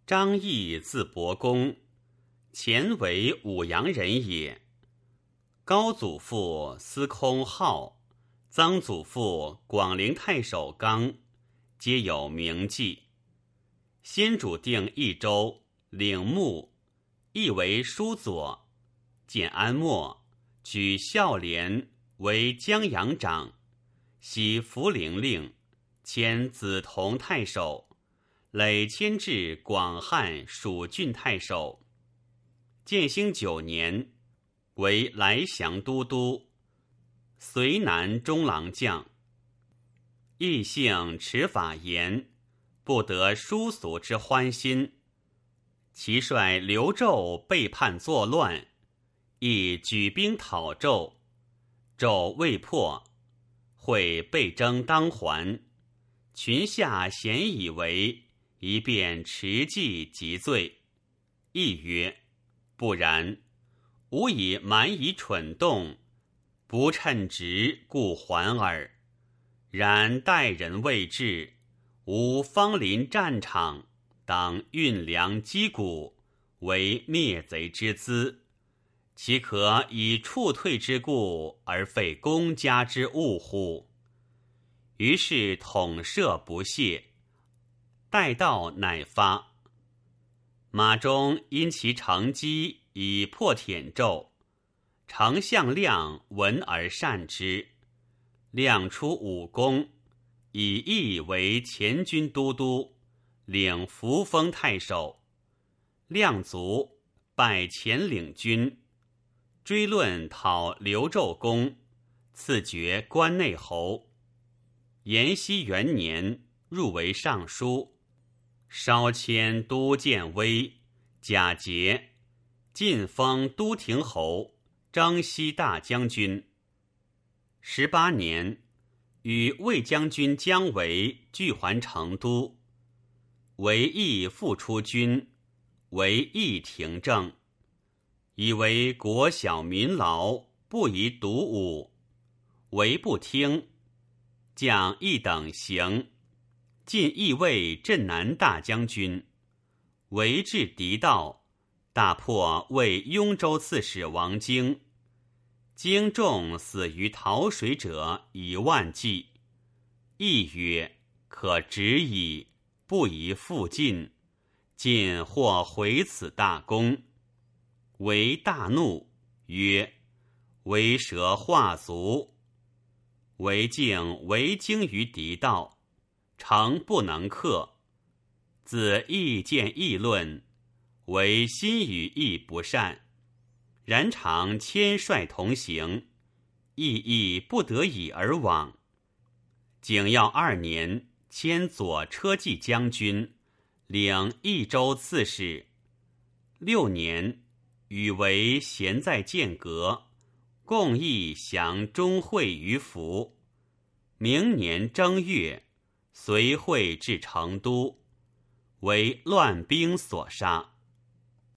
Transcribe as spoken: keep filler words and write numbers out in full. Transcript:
张毅字伯公，前为武阳人也。高祖父司空浩，曾祖父广陵太守刚，皆有名迹。先主定益州，领牧，亦为书佐。建安末，举孝廉为江阳长，袭涪陵令，迁梓潼太守，累迁至广汉蜀郡太守。建兴九年，为来降都督，绥南中郎将。异性持法言，不得殊俗之欢心。其率刘胄背叛作乱，亦举兵讨纣，纣未破，会被征当还。群下咸以为一便持计即罪。亦曰：不然，吾以蛮夷蠢动，不称职，故还耳。然待人未至，吾方临战场，当运粮击鼓，为灭贼之资，岂可以处退之故而废公家之物乎？于是统摄不懈，待到乃发。马中因其乘机以破殄纣，丞相亮闻而善之。亮出武功，以义为前军都督，领扶风太守。亮卒，拜前领军，追论讨刘纣功，赐爵关内侯。延熙元年，入为尚书，稍迁都建威、假节，晋封都亭侯、征西大将军。十八年，与魏将军姜维俱还成都，维义复出军，为义廷政，以为国小民劳，不宜独武。维不听，将一等行，晋义卫镇南大将军。维至狄道，大破魏雍州刺史王经，经众死于洮水者以万计。亦曰：可止矣，不宜复进，晋或毁此大功。为大怒，曰：为蛇化足。为竟为经于狄道，诚不能克。自意见议论，为心与义不善，然常牵率同行，意亦不得已而往。景耀二年，迁左车骑将军，领益州刺史。六年，与为咸在剑阁，共议降钟会于福。明年正月，随会至成都，为乱兵所杀。